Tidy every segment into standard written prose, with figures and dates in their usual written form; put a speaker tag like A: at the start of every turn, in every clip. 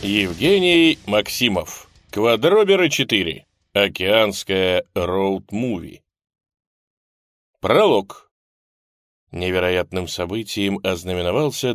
A: Евгений Максимов. Квадроберы 4. Океанская роуд-муви. Пролог. Невероятным событием ознаменовался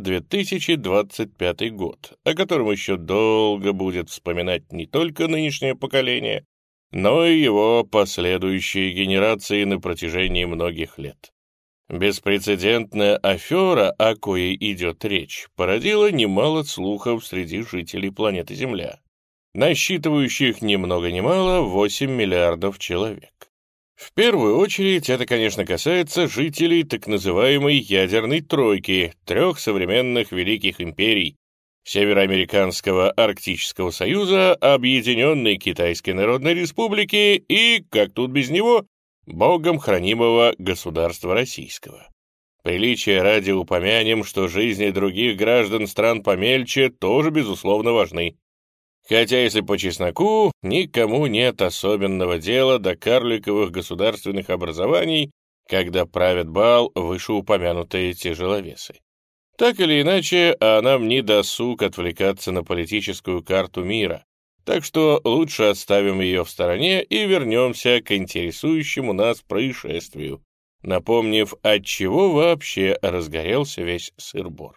A: 2025 год, о котором еще долго будет вспоминать не только нынешнее поколение, но и его последующие генерации на протяжении многих лет. Беспрецедентная афера, о коей идет речь, породила немало слухов среди жителей планеты Земля, насчитывающих ни много ни мало 8 миллиардов человек. В первую очередь это, конечно, касается жителей так называемой ядерной тройки, трех современных великих империй: Североамериканского Арктического Союза, Объединенной Китайской Народной Республики и, как тут без него, богом хранимого государства российского. Приличия ради упомянем, что жизни других граждан стран помельче тоже, безусловно, важны. Хотя, если по чесноку, никому нет особенного дела до карликовых государственных образований, когда правят бал вышеупомянутые тяжеловесы. Так или иначе, а нам не досуг отвлекаться на политическую карту мира, так что лучше оставим ее в стороне и вернемся к интересующему нас происшествию, напомнив, отчего вообще разгорелся весь сыр-бор.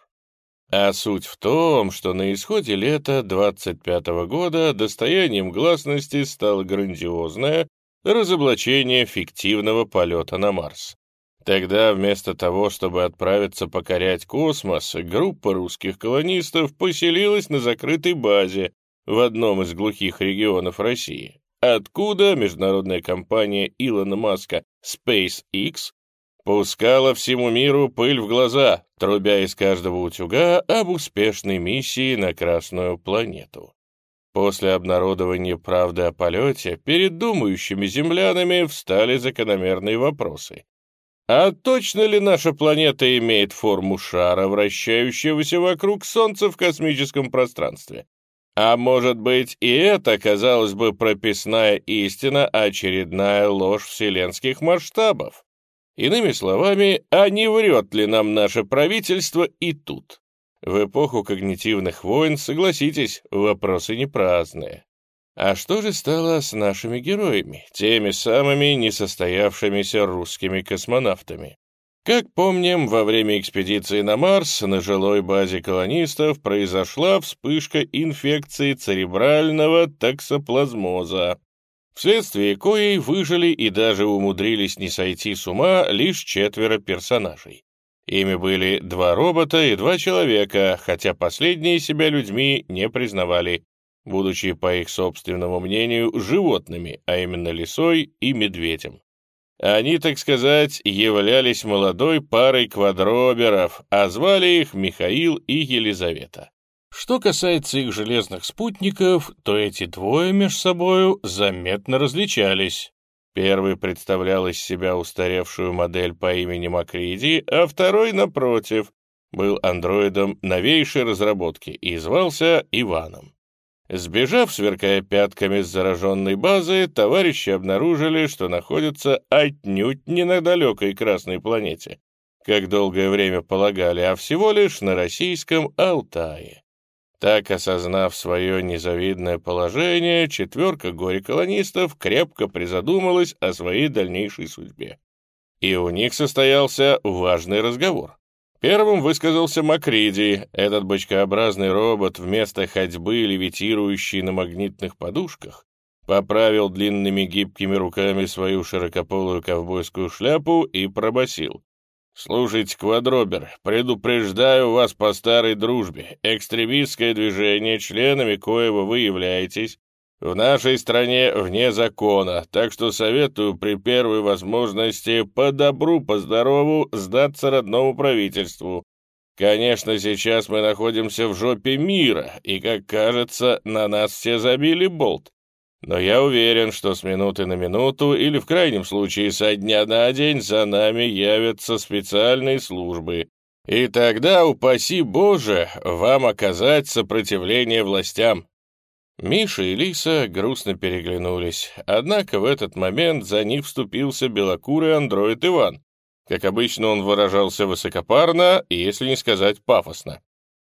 A: А суть в том, что на исходе лета 25-го года достоянием гласности стало грандиозное разоблачение фиктивного полета на Марс. Тогда вместо того, чтобы отправиться покорять космос, группа русских колонистов поселилась на закрытой базе в одном из глухих регионов России, откуда международная компания Илона Маска SpaceX пускала всему миру пыль в глаза, трубя из каждого утюга об успешной миссии на Красную планету. После обнародования правды о полете перед думающими землянами встали закономерные вопросы. А точно ли наша планета имеет форму шара, вращающегося вокруг Солнца в космическом пространстве? А может быть, и это, казалось бы, прописная истина, очередная ложь вселенских масштабов? Иными словами, а не врет ли нам наше правительство и тут? В эпоху когнитивных войн, согласитесь, вопросы не праздные. А что же стало с нашими героями, теми самыми несостоявшимися русскими космонавтами? Как помним, во время экспедиции на Марс на жилой базе колонистов произошла вспышка инфекции церебрального токсоплазмоза, вследствие коей выжили и даже умудрились не сойти с ума лишь 4 персонажей. Ими были 2 робота и 2 человека, хотя последние себя людьми не признавали, будучи, по их собственному мнению, животными, а именно лисой и медведем. Они, так сказать, являлись молодой парой квадроберов, а звали их Михаил и Елизавета. Что касается их железных спутников, то эти двое между собою заметно различались. Первый представлял из себя устаревшую модель по имени Макриди, а второй, напротив, был андроидом новейшей разработки и звался Иваном. Сбежав, сверкая пятками с зараженной базы, товарищи обнаружили, что находятся отнюдь не на далекой Красной планете, как долгое время полагали, а всего лишь на российском Алтае. Так, осознав свое незавидное положение, 4 горе-колонистов крепко призадумалась о своей дальнейшей судьбе. И у них состоялся важный разговор. Первым высказался Макриди. Этот бочкообразный робот, вместо ходьбы, левитирующий на магнитных подушках, поправил длинными гибкими руками свою широкополую ковбойскую шляпу и пробасил: «Слушайте, квадробер, предупреждаю вас по старой дружбе. Экстремистское движение, членами коего вы являетесь, в нашей стране вне закона, так что советую при первой возможности по добру, по здорову сдаться родному правительству. Конечно, сейчас мы находимся в жопе мира, и, как кажется, на нас все забили болт. Но я уверен, что с минуты на минуту, или в крайнем случае со дня на день, за нами явятся специальные службы. И тогда, упаси Боже, вам оказать сопротивление властям». Миша и Лиса грустно переглянулись, однако в этот момент за них вступился белокурый андроид Иван. Как обычно, он выражался высокопарно, если не сказать пафосно.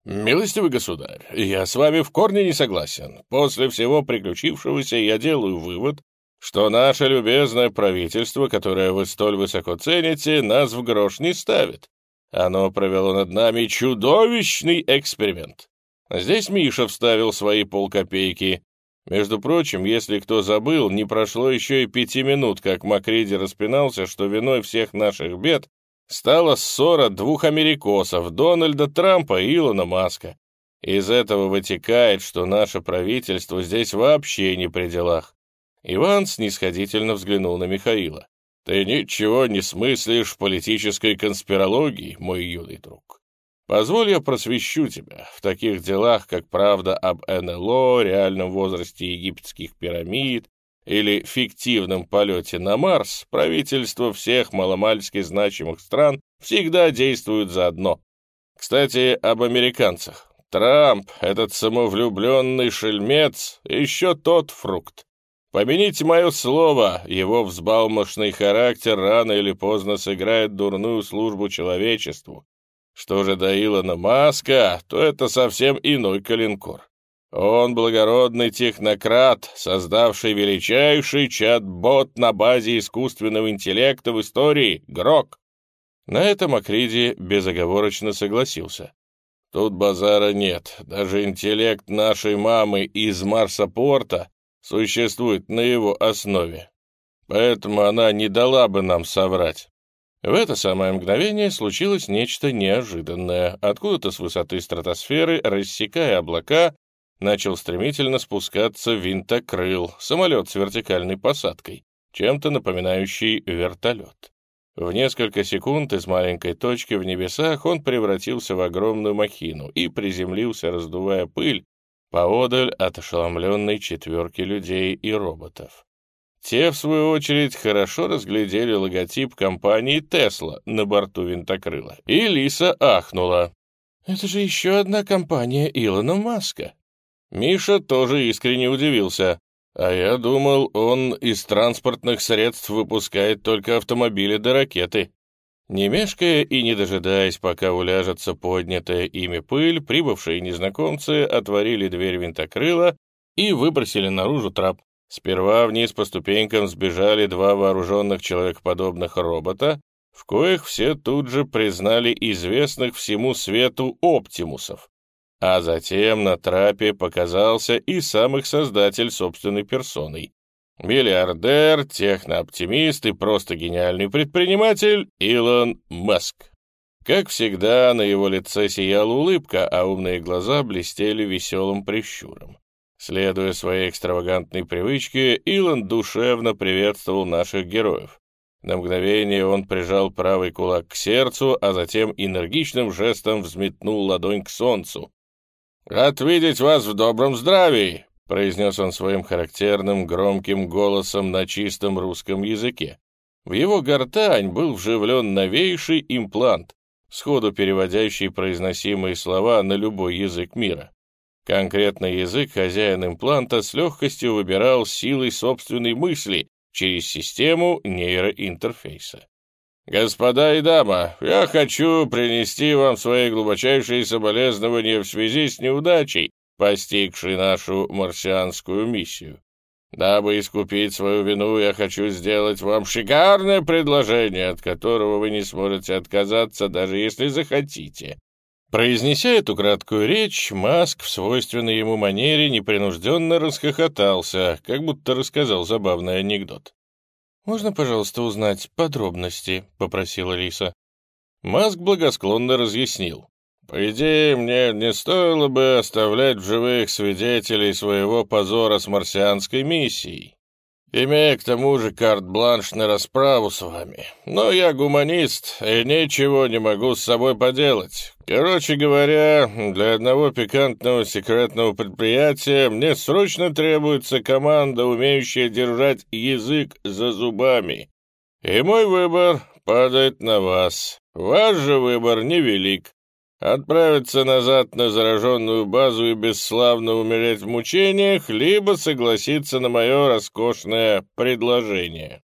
A: «Милостивый государь, я с вами в корне не согласен. После всего приключившегося я делаю вывод, что наше любезное правительство, которое вы столь высоко цените, нас в грош не ставит. Оно провело над нами чудовищный эксперимент. Здесь Миша вставил свои полкопейки. Между прочим, если кто забыл, не прошло еще и 5 минут, как Макриди распинался, что виной всех наших бед стала ссора двух америкосов, Дональда Трампа и Илона Маска. Из этого вытекает, что наше правительство здесь вообще не при делах». Иван снисходительно взглянул на Михаила. «Ты ничего не смыслишь в политической конспирологии, мой юный друг. Позволь я просвещу тебя в таких делах, как правда об НЛО, реальном возрасте египетских пирамид или фиктивном полете на Марс. Правительства всех маломальски значимых стран всегда действуют заодно. Кстати, об американцах. Трамп, этот самовлюбленный шельмец, еще тот фрукт. Помяните мое слово, его взбалмошный характер рано или поздно сыграет дурную службу человечеству. Что же до Илона Маска, то это совсем иной калинкор. Он благородный технократ, создавший величайший чат-бот на базе искусственного интеллекта в истории — Грок. На это Макриди безоговорочно согласился. Тут базара нет, даже интеллект нашей мамы из Марсопорта существует на его основе. Поэтому она не дала бы нам соврать. В это самое мгновение случилось нечто неожиданное. Откуда-то с высоты стратосферы, рассекая облака, начал стремительно спускаться винтокрыл, самолет с вертикальной посадкой, чем-то напоминающий вертолет. В несколько секунд из маленькой точки в небесах он превратился в огромную махину и приземлился, раздувая пыль, поодаль от ошеломленной четверки людей и роботов. Те, в свою очередь, хорошо разглядели логотип компании «Тесла» на борту винтокрыла, и Лиса ахнула. «Это же еще одна компания Илона Маска». Миша тоже искренне удивился. «А я думал, он из транспортных средств выпускает только автомобили да ракеты». Не мешкая и не дожидаясь, пока уляжется поднятая ими пыль, прибывшие незнакомцы отворили дверь винтокрыла и выбросили наружу трап. Сперва вниз по ступенькам сбежали два вооруженных человекоподобных робота, в коих все тут же признали известных всему свету оптимусов. А затем на трапе показался и сам их создатель собственной персоной. Миллиардер, технооптимист и просто гениальный предприниматель Илон Маск. Как всегда, на его лице сияла улыбка, а умные глаза блестели веселым прищуром. Следуя своей экстравагантной привычке, Илон душевно приветствовал наших героев. На мгновение он прижал правый кулак к сердцу, а затем энергичным жестом взметнул ладонь к солнцу. «Рад видеть вас в добром здравии!» — произнес он своим характерным громким голосом на чистом русском языке. В его гортань был вживлен новейший имплант, сходу переводящий произносимые слова на любой язык мира. Конкретный язык хозяин импланта с легкостью выбирал силой собственной мысли через систему нейроинтерфейса. «Господа и дама, я хочу принести вам свои глубочайшие соболезнования в связи с неудачей, постигшей нашу марсианскую миссию. Дабы искупить свою вину, я хочу сделать вам шикарное предложение, от которого вы не сможете отказаться, даже если захотите». Произнеся эту краткую речь, Маск в свойственной ему манере непринужденно расхохотался, как будто рассказал забавный анекдот. «Можно, пожалуйста, узнать подробности?» — попросила Лиса. Маск благосклонно разъяснил. «По идее, мне не стоило бы оставлять в живых свидетелей своего позора с марсианской миссией, имея к тому же карт-бланш на расправу с вами. Но я гуманист и ничего не могу с собой поделать. Короче говоря, для одного пикантного секретного предприятия мне срочно требуется команда, умеющая держать язык за зубами. И мой выбор падает на вас. Ваш же выбор невелик. Отправиться назад на зараженную базу и бесславно умереть в мучениях, либо согласиться на мое роскошное предложение».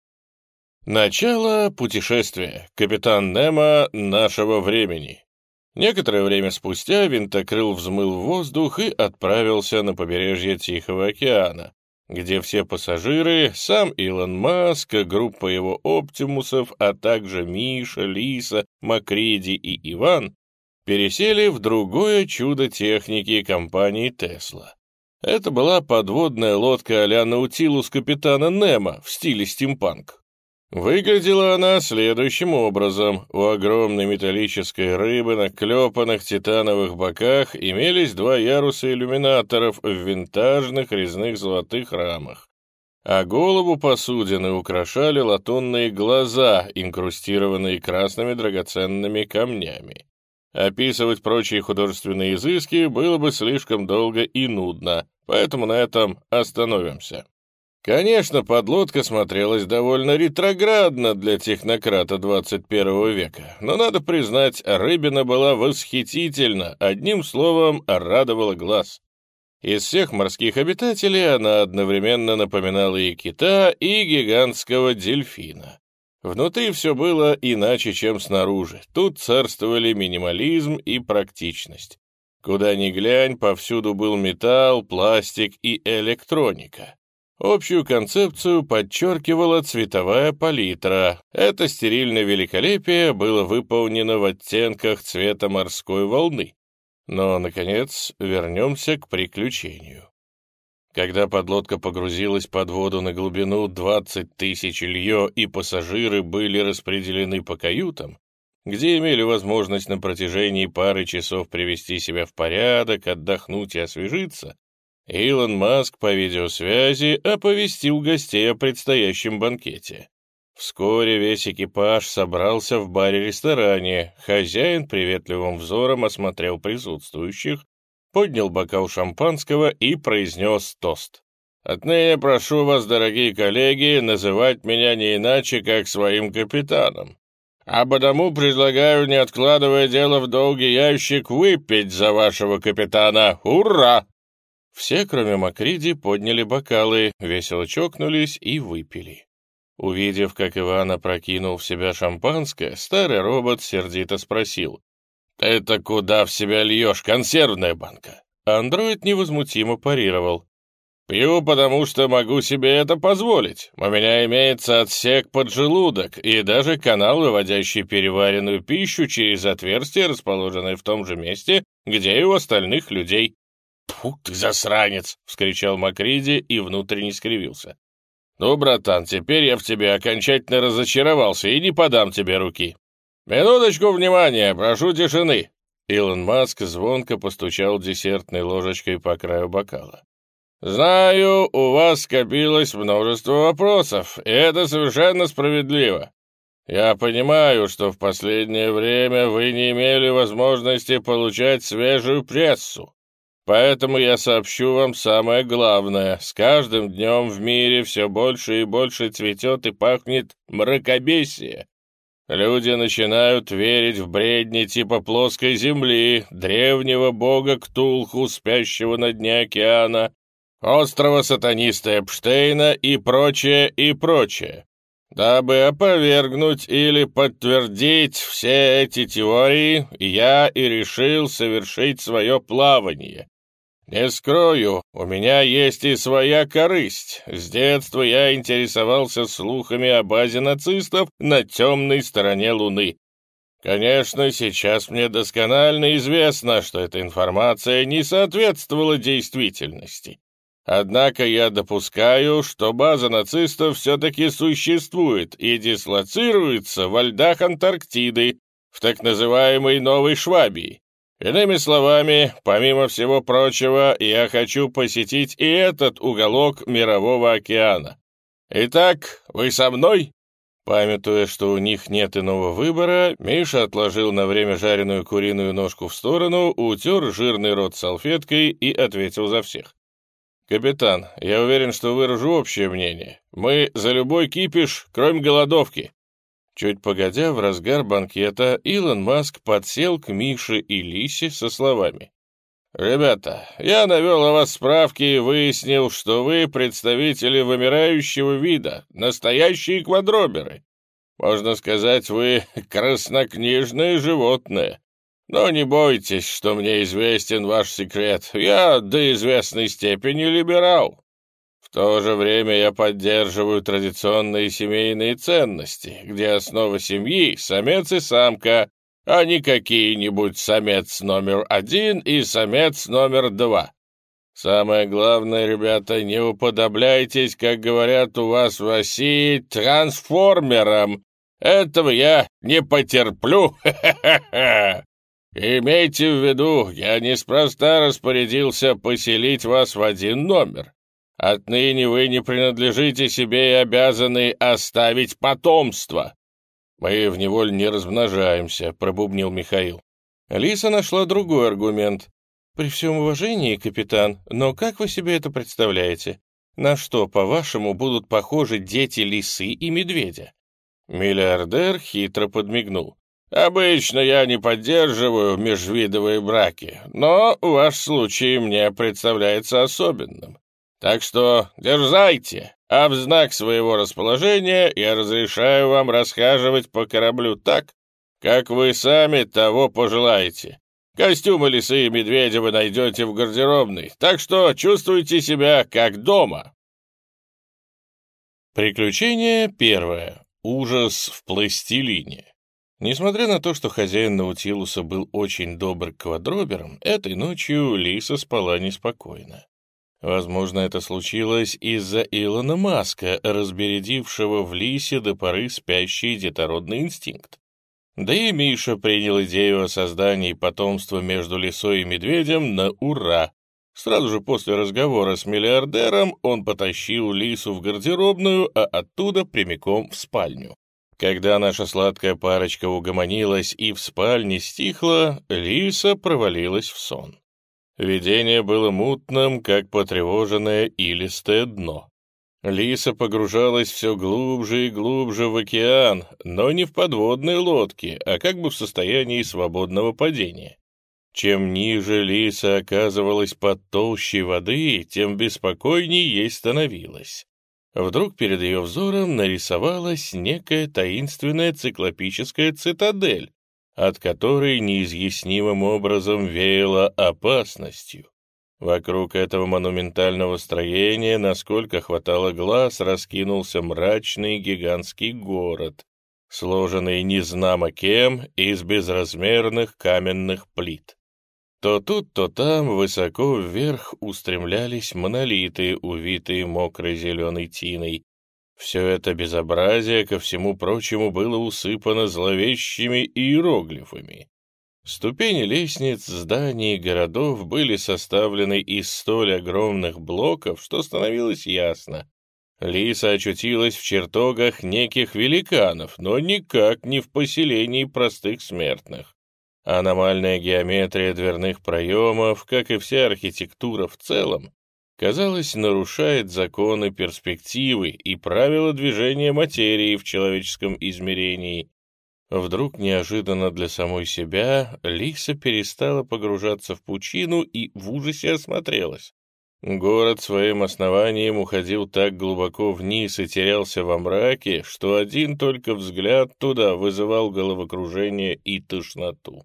A: Начало путешествия. Капитан Немо нашего времени. Некоторое время спустя винтокрыл взмыл в воздух и отправился на побережье Тихого океана, где все пассажиры, сам Илон Маск, группа его оптимусов, а также Миша, Лиса, Макриди и Иван, пересели в другое чудо техники компании Tesla. Это была подводная лодка а-ля Наутилус капитана Немо в стиле стимпанк. Выглядела она следующим образом. У огромной металлической рыбы на клепанных титановых боках имелись два яруса иллюминаторов в винтажных резных золотых рамах, а голову посудины украшали латунные глаза, инкрустированные красными драгоценными камнями. Описывать прочие художественные изыски было бы слишком долго и нудно, поэтому на этом остановимся. Конечно, подлодка смотрелась довольно ретроградно для технократа 21 века, но, надо признать, рыбина была восхитительна, одним словом, радовала глаз. Из всех морских обитателей она одновременно напоминала и кита, и гигантского дельфина. Внутри все было иначе, чем снаружи. Тут царствовали минимализм и практичность. Куда ни глянь, повсюду был металл, пластик и электроника. Общую концепцию подчеркивала цветовая палитра. Это стерильное великолепие было выполнено в оттенках цвета морской волны. Но, наконец, вернемся к приключению. Когда подлодка погрузилась под воду на глубину 20 тысяч льё и пассажиры были распределены по каютам, где имели возможность на протяжении пары часов привести себя в порядок, отдохнуть и освежиться, Илон Маск по видеосвязи оповестил гостей о предстоящем банкете. Вскоре весь экипаж собрался в баре-ресторане, хозяин приветливым взором осмотрел присутствующих, поднял бокал шампанского и произнес тост. «Отныне прошу вас, дорогие коллеги, называть меня не иначе, как своим капитаном. А потому предлагаю, не откладывая дело в долгий ящик, выпить за вашего капитана. Ура!» Все, кроме Макриди, подняли бокалы, весело чокнулись и выпили. Увидев, как Иван опрокинул в себя шампанское, старый робот сердито спросил: «Ты-то куда в себя льешь, консервная банка?» Андроид невозмутимо парировал: «Пью, потому что могу себе это позволить. У меня имеется отсек под желудок и даже канал, выводящий переваренную пищу через отверстие, расположенное в том же месте, где и у остальных людей». «Фу ты, засранец!» — вскричал Макриди и внутренне скривился. «Ну, братан, теперь я в тебе окончательно разочаровался и не подам тебе руки. Минуточку внимания, прошу тишины!» Илон Маск звонко постучал десертной ложечкой по краю бокала. «Знаю, у вас скопилось множество вопросов, и это совершенно справедливо. Я понимаю, что в последнее время вы не имели возможности получать свежую прессу. Поэтому я сообщу вам самое главное. С каждым днем в мире все больше и больше цветет и пахнет мракобесие. Люди начинают верить в бредни типа плоской земли, древнего бога Ктулху, спящего на дне океана, острова сатаниста Эпштейна и прочее, и прочее. Дабы опровергнуть или подтвердить все эти теории, я и решил совершить свое плавание. Не скрою, у меня есть и своя корысть. С детства я интересовался слухами о базе нацистов на темной стороне Луны. Конечно, сейчас мне досконально известно, что эта информация не соответствовала действительности. Однако я допускаю, что база нацистов все-таки существует и дислоцируется во льдах Антарктиды, в так называемой Новой Швабии. Иными словами, помимо всего прочего, я хочу посетить и этот уголок Мирового океана. Итак, вы со мной?» Памятуя, что у них нет иного выбора, Миша отложил на время жареную куриную ножку в сторону, утер жирный рот салфеткой и ответил за всех. «Капитан, я уверен, что выражу общее мнение. Мы за любой кипиш, кроме голодовки». Чуть погодя, в разгар банкета, Илон Маск подсел к Мише и Лисе со словами: «Ребята, я навел о вас справки и выяснил, что вы представители вымирающего вида, настоящие квадроберы. Можно сказать, вы краснокнижное животное. Но не бойтесь, что мне известен ваш секрет. Я до известной степени либерал. В то же время я поддерживаю традиционные семейные ценности, где основа семьи — самец и самка, а не какие-нибудь самец номер 1 и самец номер 2. Самое главное, ребята, не уподобляйтесь, как говорят у вас в России, трансформерам. Этого я не потерплю. Имейте в виду, я неспроста распорядился поселить вас в один номер. Отныне вы не принадлежите себе и обязаны оставить потомство. Мы в неволе не размножаемся, пробубнил Михаил. Лиса нашла другой аргумент. При всем уважении, капитан, но как вы себе это представляете? На что, по-вашему, будут похожи дети лисы и медведя? Миллиардер хитро подмигнул. Обычно я не поддерживаю межвидовые браки, но ваш случай мне представляется особенным. Так что дерзайте, а в знак своего расположения я разрешаю вам расхаживать по кораблю так, как вы сами того пожелаете. Костюмы лисы и медведя вы найдете в гардеробной, так что чувствуйте себя как дома. Приключение первое. Ужас в пластилине. Несмотря на то, что хозяин Наутилуса был очень добр к квадроберам, этой ночью Лиса спала неспокойно. Возможно, это случилось из-за Илона Маска, разбередившего в Лисе до поры спящий детородный инстинкт. Да и Миша принял идею о создании потомства между лисой и медведем на ура. Сразу же после разговора с миллиардером он потащил Лису в гардеробную, а оттуда прямиком в спальню. Когда наша сладкая парочка угомонилась и в спальне стихла, Лиса провалилась в сон. Видение было мутным, как потревоженное илистое дно. Лиса погружалась все глубже и глубже в океан, но не в подводной лодке, а как бы в состоянии свободного падения. Чем ниже Лиса оказывалась под толщей воды, тем беспокойней ей становилось. Вдруг перед ее взором нарисовалась некая таинственная циклопическая цитадель, от которой неизъяснимым образом веяло опасностью. Вокруг этого монументального строения, насколько хватало глаз, раскинулся мрачный гигантский город, сложенный незнамо кем из безразмерных каменных плит. То тут, то там, высоко вверх устремлялись монолиты, увитые мокрой зеленой тиной. Все это безобразие, ко всему прочему, было усыпано зловещими иероглифами. Ступени лестниц, зданий и городов были составлены из столь огромных блоков, что становилось ясно. Лиса очутилась в чертогах неких великанов, но никак не в поселении простых смертных. Аномальная геометрия дверных проемов, как и вся архитектура в целом, казалось, нарушает законы перспективы и правила движения материи в человеческом измерении. Вдруг, неожиданно для самой себя, Лиса перестала погружаться в пучину и в ужасе осмотрелась. Город своим основанием уходил так глубоко вниз и терялся во мраке, что один только взгляд туда вызывал головокружение и тошноту.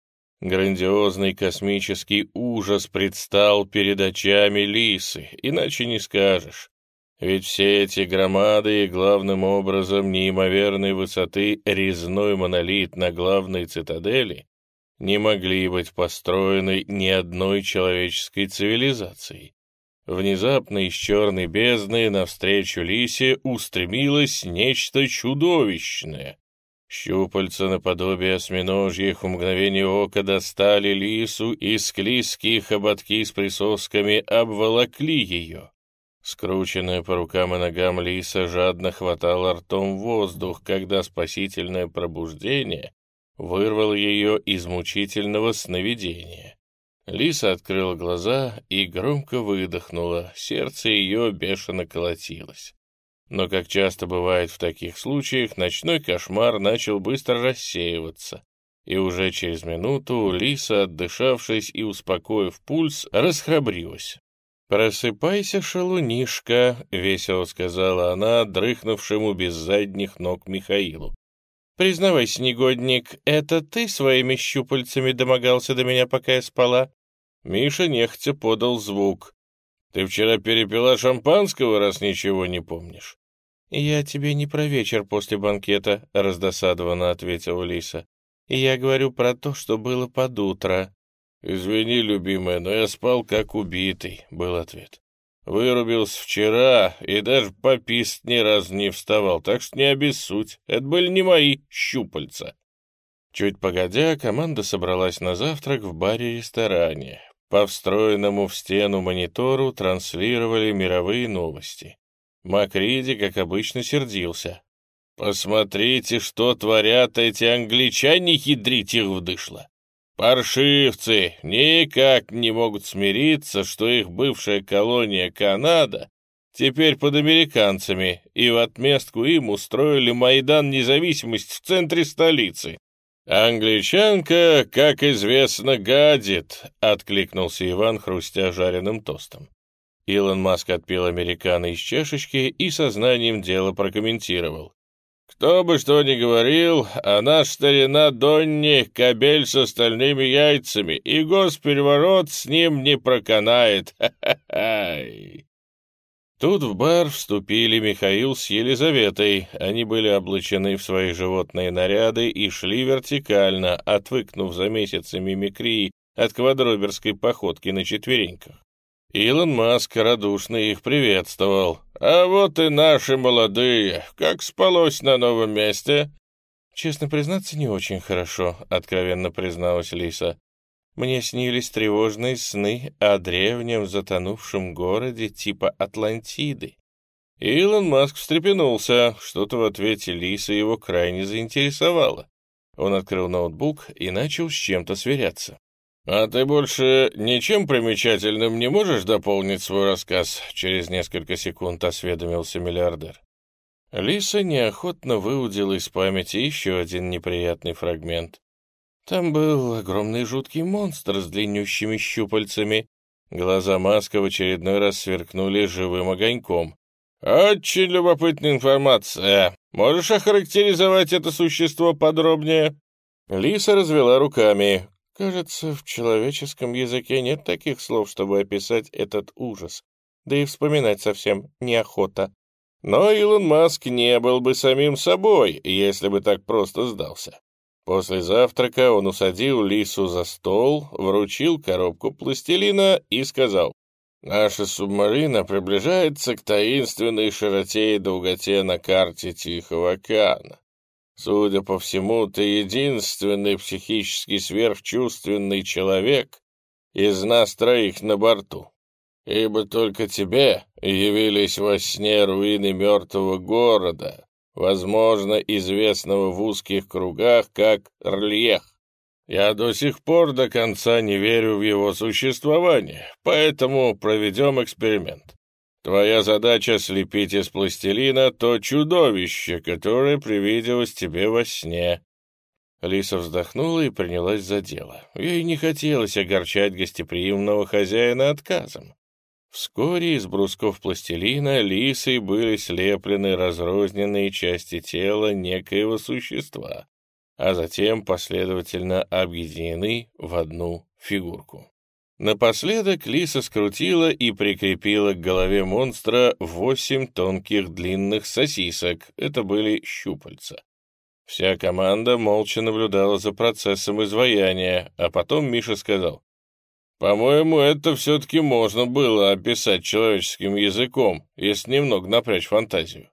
A: Грандиозный космический ужас предстал перед очами Лисы, иначе не скажешь. Ведь все эти громады и, главным образом, неимоверной высоты резной монолит на главной цитадели не могли быть построены ни одной человеческой цивилизацией. Внезапно из черной бездны навстречу Лисе устремилось нечто чудовищное. Щупальца наподобие осьминожьих в мгновение ока достали Лису, и склизкие хоботки с присосками обволокли ее. Скрученная по рукам и ногам Лиса жадно хватала ртом воздух, когда спасительное пробуждение вырвало ее из мучительного сновидения. Лиса открыла глаза и громко выдохнула, сердце ее бешено колотилось. Но, как часто бывает в таких случаях, ночной кошмар начал быстро рассеиваться, и уже через минуту Лиса, отдышавшись и успокоив пульс, расхрабрилась. «Просыпайся, шалунишка», — весело сказала она дрыхнувшему без задних ног Михаилу. Признавайся, негодник, это ты своими щупальцами домогался до меня, пока я спала?» Миша нехотя подал звук. «Ты вчера перепила шампанского, раз ничего не помнишь?» «Я тебе не про вечер после банкета», — раздосадованно ответила Лиса. «Я говорю про то, что было под утро». «Извини, любимая, но я спал как убитый», — был ответ. «Вырубился вчера и даже пописать ни разу не вставал, так что не обессудь, это были не мои щупальца». Чуть погодя, команда собралась на завтрак в баре-ресторане. По встроенному в стену монитору транслировали мировые новости. Макриди, как обычно, сердился. «Посмотрите, что творят эти англичане, ядрить их вдышло! Паршивцы никак не могут смириться, что их бывшая колония Канада теперь под американцами, и в отместку им устроили Майдан независимости в центре столицы. «Англичанка, как известно, гадит», — откликнулся Иван, хрустя жареным тостом. Илон Маск отпил американо из чашечки и сознанием дела прокомментировал. «Кто бы что ни говорил, а наш старина Донни — кобель с остальными яйцами, и госпереворот с ним не проканает. Ха-ха-ха!» Тут в бар вступили Михаил с Елизаветой. Они были облачены в свои животные наряды и шли вертикально, отвыкнув за месяцы мимикрии от квадроберской походки на четвереньках. Илон Маск радушно их приветствовал. «А вот и наши молодые. Как спалось на новом месте?» «Честно признаться, не очень хорошо», — откровенно призналась Лиса. «Мне снились тревожные сны о древнем затонувшем городе типа Атлантиды». Илон Маск встрепенулся. Что-то в ответе Лисы его крайне заинтересовало. Он открыл ноутбук и начал с чем-то сверяться. «А ты больше ничем примечательным не можешь дополнить свой рассказ?» Через несколько секунд осведомился миллиардер. Лиса неохотно выудила из памяти еще один неприятный фрагмент. Там был огромный жуткий монстр с длиннющими щупальцами. Глаза Маска в очередной раз сверкнули живым огоньком. «Очень любопытная информация. Можешь охарактеризовать это существо подробнее?» Лиса развела руками. «Кажется, в человеческом языке нет таких слов, чтобы описать этот ужас. Да и вспоминать совсем неохота». Но Илон Маск не был бы самим собой, если бы так просто сдался. После завтрака он усадил Лису за стол, вручил коробку пластилина и сказал: «Наша субмарина приближается к таинственной широте и долготе на карте Тихого океана. Судя по всему, ты единственный психически сверхчувственный человек из нас троих на борту, ибо только тебе явились во сне руины мертвого города, возможно, известного в узких кругах как Рльех. Я до сих пор до конца не верю в его существование, поэтому проведем эксперимент. Твоя задача — слепить из пластилина то чудовище, которое привиделось тебе во сне». Лиса вздохнула и принялась за дело. Ей не хотелось огорчать гостеприимного хозяина отказом. Вскоре из брусков пластилина Лисой были слеплены разрозненные части тела некоего существа, а затем последовательно объединены в одну фигурку. Напоследок Лиса скрутила и прикрепила к голове монстра 8 тонких длинных сосисок, это были щупальца. Вся команда молча наблюдала за процессом изваяния, а потом Миша сказал: «По-моему, это все-таки можно было описать человеческим языком, если немного напрячь фантазию».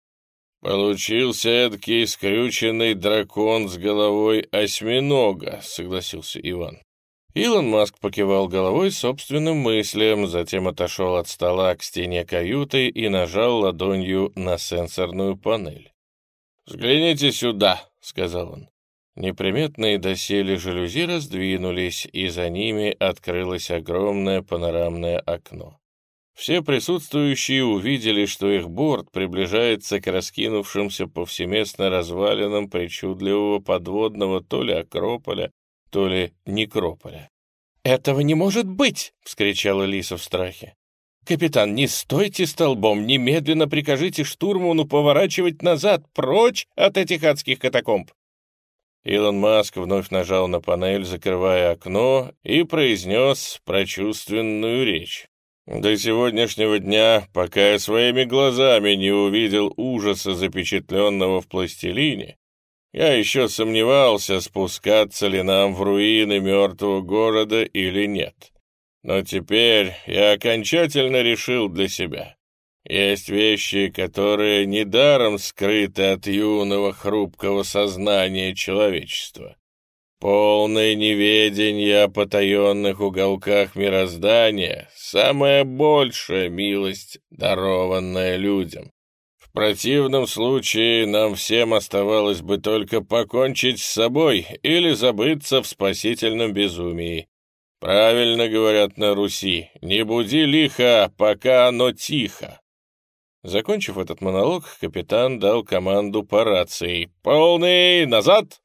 A: «Получился эдакий скрюченный дракон с головой осьминога», — согласился Иван. Илон Маск покивал головой собственным мыслям, затем отошел от стола к стене каюты и нажал ладонью на сенсорную панель. «Взгляните сюда», — сказал он. Неприметные доселе жалюзи раздвинулись, и за ними открылось огромное панорамное окно. Все присутствующие увидели, что их борт приближается к раскинувшимся повсеместно развалинам причудливого подводного то ли акрополя, то ли некрополя. «Этого не может быть!» — вскричала Лиса в страхе. «Капитан, не стойте столбом, немедленно прикажите штурману поворачивать назад, прочь от этих адских катакомб!» Илон Маск вновь нажал на панель, закрывая окно, и произнес прочувственную речь. «До сегодняшнего дня, пока я своими глазами не увидел ужаса, запечатленного в пластилине, я еще сомневался, спускаться ли нам в руины мертвого города или нет. Но теперь я окончательно решил для себя. Есть вещи, которые недаром скрыты от юного хрупкого сознания человечества. Полное неведение о потаенных уголках мироздания — самая большая милость, дарованная людям. В противном случае нам всем оставалось бы только покончить с собой или забыться в спасительном безумии. Правильно говорят на Руси: «Не буди лихо, пока оно тихо». Закончив этот монолог, капитан дал команду по рации: «Полный назад!»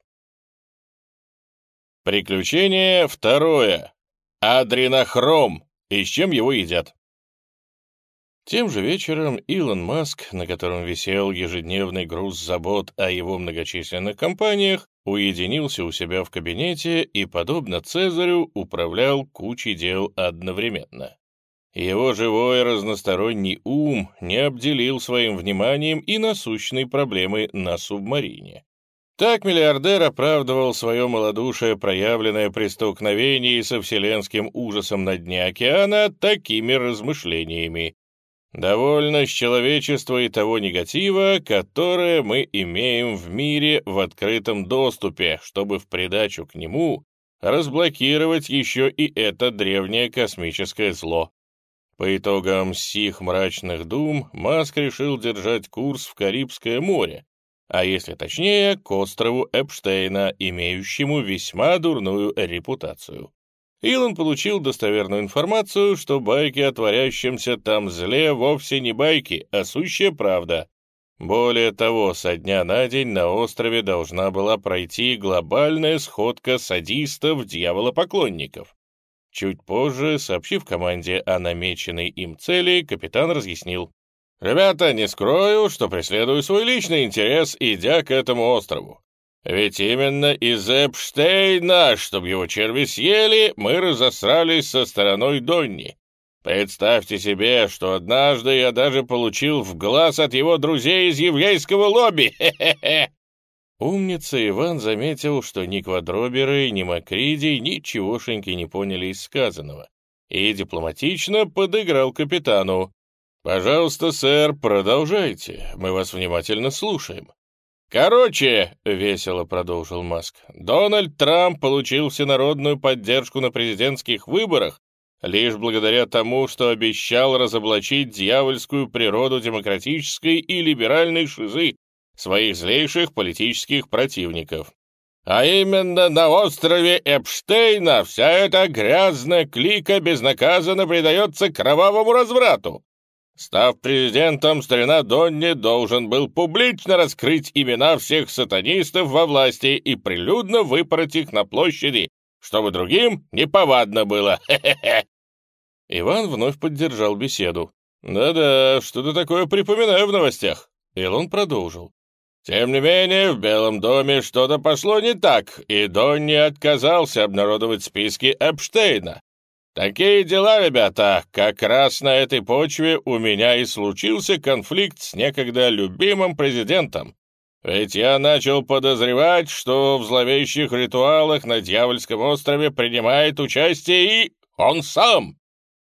A: Приключение второе. Адренохром. И с чем его едят? Тем же вечером Илон Маск, на котором висел ежедневный груз забот о его многочисленных компаниях, уединился у себя в кабинете и, подобно Цезарю, управлял кучей дел одновременно. Его живой разносторонний ум не обделил своим вниманием и насущной проблемы на субмарине. Так миллиардер оправдывал свое малодушие, проявленное при столкновении со вселенским ужасом на дне океана, такими размышлениями. Довольно с человечества и того негатива, которое мы имеем в мире в открытом доступе, чтобы в придачу к нему разблокировать еще и это древнее космическое зло. По итогам сих мрачных дум Маск решил держать курс в Карибское море, а если точнее, к острову Эпштейна, имеющему весьма дурную репутацию. Илон получил достоверную информацию, что байки о творящемся там зле вовсе не байки, а сущая правда. Более того, со дня на день на острове должна была пройти глобальная сходка садистов-дьяволопоклонников. Чуть позже, сообщив команде о намеченной им цели, капитан разъяснил: «Ребята, не скрою, что преследую свой личный интерес, идя к этому острову. Ведь именно из Эпштейна, чтобы его черви съели, мы разосрались со стороной Донни. Представьте себе, что однажды я даже получил в глаз от его друзей из еврейского лобби. Хе-хе-хе!» Умница Иван заметил, что ни квадроберы, ни Макриди ничегошеньки не поняли из сказанного, и дипломатично подыграл капитану. «Пожалуйста, сэр, продолжайте, мы вас внимательно слушаем». «Короче», — весело продолжил Маск, «Дональд Трамп получил всенародную поддержку на президентских выборах лишь благодаря тому, что обещал разоблачить дьявольскую природу демократической и либеральной шизы своих злейших политических противников. А именно на острове Эпштейна вся эта грязная клика безнаказанно предается кровавому разврату. Став президентом, старина Донни должен был публично раскрыть имена всех сатанистов во власти и прилюдно выпороть их на площади, чтобы другим неповадно было. Хе-хе-хе!» Иван вновь поддержал беседу. «Да-да, что-то такое припоминаю в новостях». Илон продолжил. «Тем не менее, в Белом доме что-то пошло не так, и Донни отказался обнародовать списки Эпштейна. Такие дела, ребята, как раз на этой почве у меня и случился конфликт с некогда любимым президентом. Ведь я начал подозревать, что в зловещих ритуалах на Дьявольском острове принимает участие и он сам».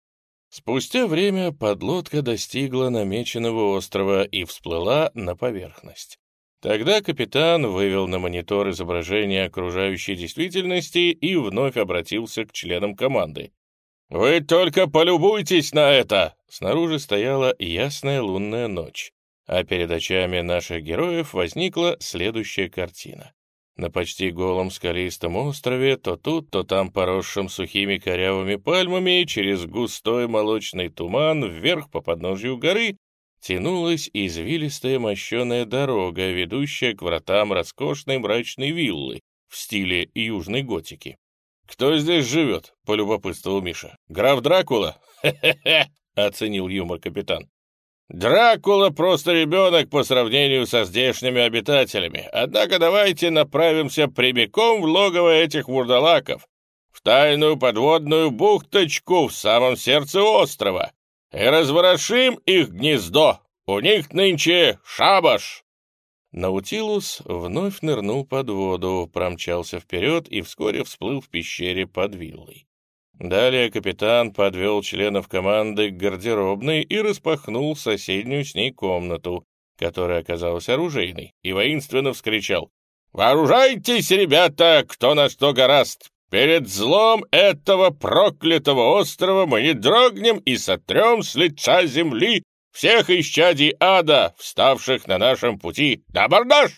A: Спустя время подлодка достигла намеченного острова и всплыла на поверхность. Тогда капитан вывел на монитор изображение окружающей действительности и вновь обратился к членам команды. «Вы только полюбуйтесь на это!» Снаружи стояла ясная лунная ночь, а перед очами наших героев возникла следующая картина. На почти голом скалистом острове, то тут, то там поросшим сухими корявыми пальмами, через густой молочный туман вверх по подножью горы тянулась извилистая мощеная дорога, ведущая к вратам роскошной мрачной виллы в стиле южной готики. «Кто здесь живет?» — полюбопытствовал Миша. «Граф Дракула?» «Хе-хе-хе!» — оценил юмор капитан. «Дракула просто ребенок по сравнению со здешними обитателями, однако давайте направимся прямиком в логово этих вурдалаков, в тайную подводную бухточку в самом сердце острова, и разворошим их гнездо. У них нынче шабаш!» Наутилус вновь нырнул под воду, промчался вперед и вскоре всплыл в пещере под виллой. Далее капитан подвел членов команды к гардеробной и распахнул соседнюю с ней комнату, которая оказалась оружейной, и воинственно вскричал: «Вооружайтесь, ребята, кто на что гораст! Перед злом этого проклятого острова мы не дрогнем и сотрем с лица земли всех исчадий ада, вставших на нашем пути. На абордаж!»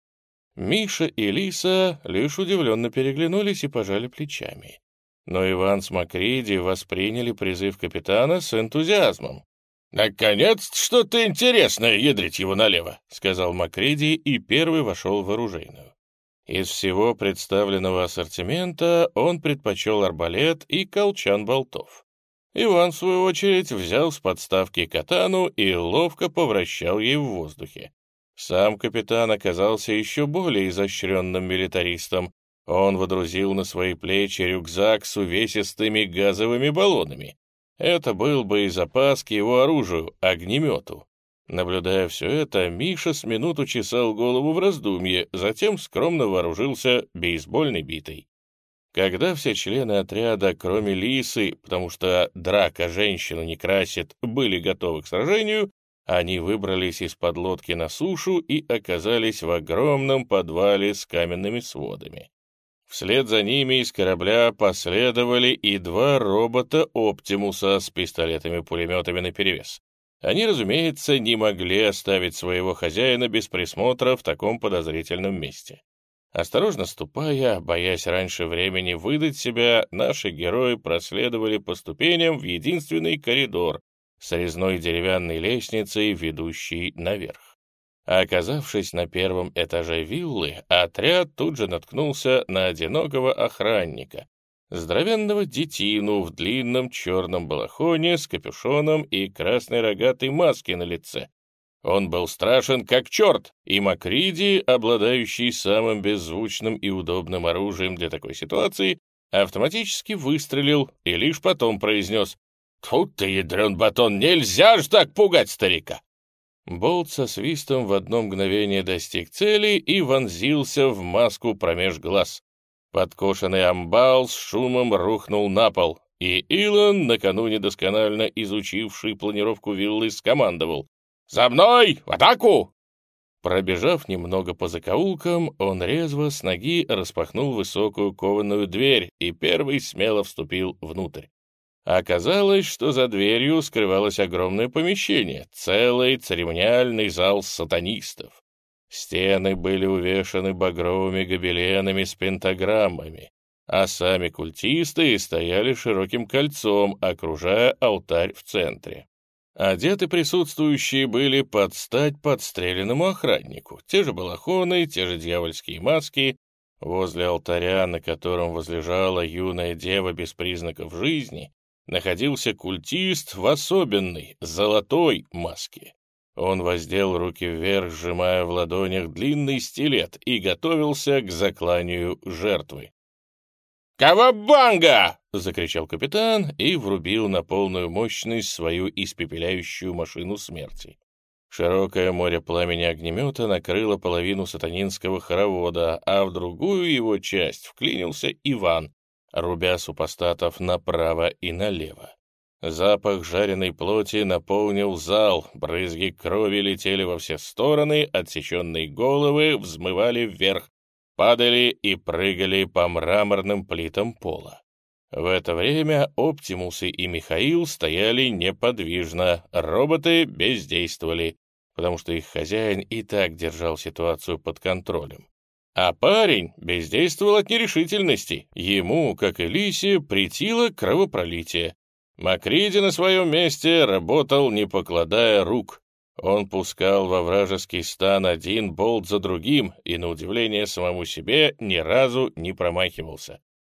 A: Миша и Лиса лишь удивленно переглянулись и пожали плечами. Но Иван с Макриди восприняли призыв капитана с энтузиазмом. «Наконец-то что-то интересное, ядрить его налево», — сказал Макриди и первый вошел в оружейную. Из всего представленного ассортимента он предпочел арбалет и колчан болтов. Иван, в свою очередь, взял с подставки катану и ловко повращал ей в воздухе. Сам капитан оказался еще более изощренным милитаристом. Он водрузил на свои плечи рюкзак с увесистыми газовыми баллонами. Это был боезапас к его оружию, огнемету. Наблюдая все это, Миша с минуту чесал голову в раздумье, затем скромно вооружился бейсбольной битой. Когда все члены отряда, кроме Лисы, потому что драка женщину не красит, были готовы к сражению, они выбрались из-под лодки на сушу и оказались в огромном подвале с каменными сводами. Вслед за ними из корабля последовали и два робота «Оптимуса» с пистолетами-пулеметами наперевес. Они, разумеется, не могли оставить своего хозяина без присмотра в таком подозрительном месте. Осторожно ступая, боясь раньше времени выдать себя, наши герои проследовали по ступеням в единственный коридор с резной деревянной лестницей, ведущей наверх. А оказавшись на первом этаже виллы, отряд тут же наткнулся на одинокого охранника, здоровенного детину в длинном черном балахоне с капюшоном и красной рогатой маске на лице. Он был страшен как черт, и Макриди, обладающий самым беззвучным и удобным оружием для такой ситуации, автоматически выстрелил и лишь потом произнес: «Тьфу ты, ядрен батон, нельзя ж так пугать старика!» Болт со свистом в одно мгновение достиг цели и вонзился в маску промеж глаз. Подкошенный амбал с шумом рухнул на пол, и Илон, накануне досконально изучивший планировку виллы, скомандовал: «За мной! В атаку!» Пробежав немного по закоулкам, он резво с ноги распахнул высокую кованую дверь и первый смело вступил внутрь. Оказалось, что за дверью скрывалось огромное помещение, целый церемониальный зал сатанистов. Стены были увешаны багровыми гобеленами с пентаграммами, а сами культисты стояли широким кольцом, окружая алтарь в центре. Одеты присутствующие были под стать подстреленному охраннику, те же балахоны, те же дьявольские маски. Возле алтаря, на котором возлежала юная дева без признаков жизни, находился культист в особенной, золотой маске. Он воздел руки вверх, сжимая в ладонях длинный стилет, и готовился к закланию жертвы. «Кавабанга!» — закричал капитан и врубил на полную мощность свою испепеляющую машину смерти. Широкое море пламени огнемета накрыло половину сатанинского хоровода, а в другую его часть вклинился Иван, рубя супостатов направо и налево. Запах жареной плоти наполнил зал, брызги крови летели во все стороны, отсеченные головы взмывали вверх, падали и прыгали по мраморным плитам пола. В это время Оптимусы и Михаил стояли неподвижно, роботы бездействовали, потому что их хозяин и так держал ситуацию под контролем. А парень бездействовал от нерешительности. Ему, как и Лисе, претило кровопролитие. Макриди на своем месте работал, не покладая рук. Он пускал во вражеский стан один болт за другим и, на удивление самому себе, ни разу не промахивался.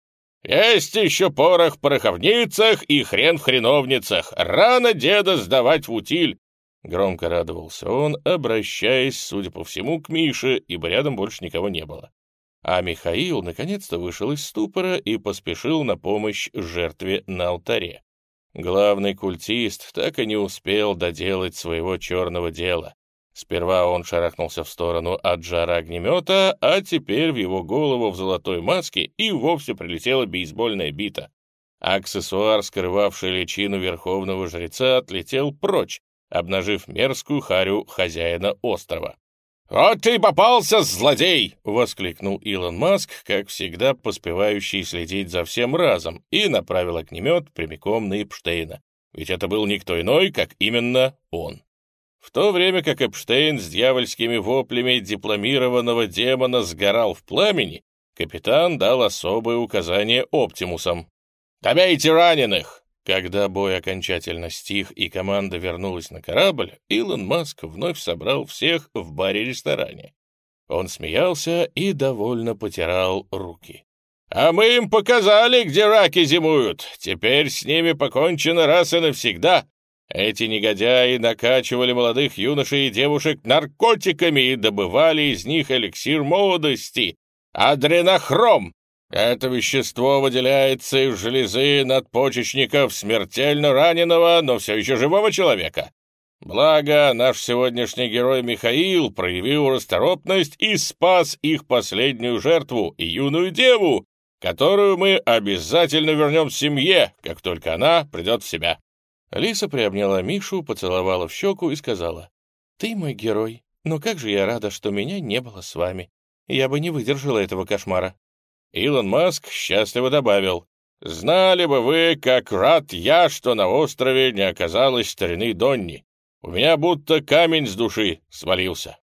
A: Есть еще порох в пороховницах и хрен в хреновницах. Рано деда сдавать в утиль!» Громко радовался он, обращаясь, судя по всему, к Мише, ибо рядом больше никого не было. А Михаил наконец-то вышел из ступора и поспешил на помощь жертве на алтаре. Главный культист так и не успел доделать своего черного дела. Сперва он шарахнулся в сторону от жара огнемета, а теперь в его голову в золотой маске и вовсе прилетела бейсбольная бита. Аксессуар, скрывавший личину верховного жреца, отлетел прочь, обнажив мерзкую харю хозяина острова. «Вот ты попался, злодей!» — воскликнул Илон Маск, как всегда поспевающий следить за всем разом, и направил огнемет прямиком на Эпштейна. Ведь это был никто иной, как именно он. В то время как Эпштейн с дьявольскими воплями дипломированного демона сгорал в пламени, капитан дал особое указание Оптимусам. «Добейте раненых!» Когда бой окончательно стих и команда вернулась на корабль, Илон Маск вновь собрал всех в баре-ресторане. Он смеялся и довольно потирал руки. «А мы им показали, где раки зимуют. Теперь с ними покончено раз и навсегда. Эти негодяи накачивали молодых юношей и девушек наркотиками и добывали из них эликсир молодости — адренохром. Это вещество выделяется из железы надпочечников смертельно раненого, но все еще живого человека. Благо, наш сегодняшний герой Михаил проявил расторопность и спас их последнюю жертву, юную деву, которую мы обязательно вернем семье, как только она придет в себя». Лиса приобняла Мишу, поцеловала в щеку и сказала: «Ты мой герой, но как же я рада, что меня не было с вами. Я бы не выдержала этого кошмара». Илон Маск счастливо добавил: «Знали бы вы, как рад я, что на острове не оказалось старины Донни. У меня будто камень с души свалился».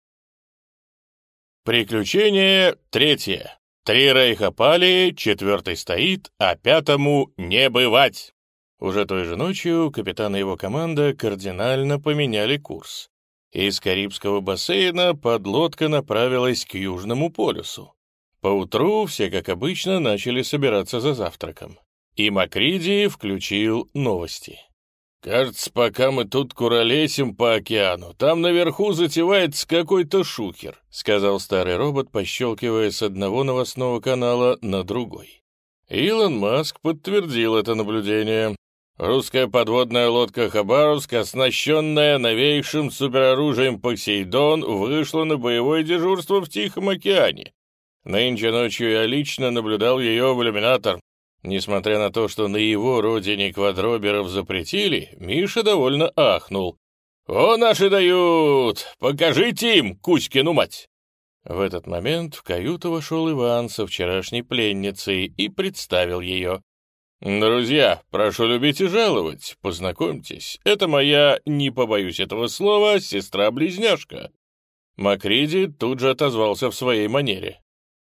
A: Приключение третье. 3 рейха пали, 4-й стоит, а 5-му не бывать. Уже той же ночью капитан и его команда кардинально поменяли курс. Из Карибского бассейна подлодка направилась к Южному полюсу. Поутру все, как обычно, начали собираться за завтраком. И Макриди включил новости. «Кажется, пока мы тут куролесим по океану, там наверху затевается какой-то шухер», сказал старый робот, пощелкивая с одного новостного канала на другой. Илон Маск подтвердил это наблюдение. Русская подводная лодка «Хабаровск», оснащенная новейшим супероружием «Посейдон», вышла на боевое дежурство в Тихом океане. Нынче ночью я лично наблюдал ее в иллюминатор. Несмотря на то, что на его родине квадроберов запретили, Миша довольно ахнул. «О, наши дают! Покажите им Кузькину мать!» В этот момент в каюту вошел Иван со вчерашней пленницей и представил ее. «Друзья, прошу любить и жаловать, познакомьтесь, это моя, не побоюсь этого слова, сестра-близняшка». Макриди тут же отозвался в своей манере.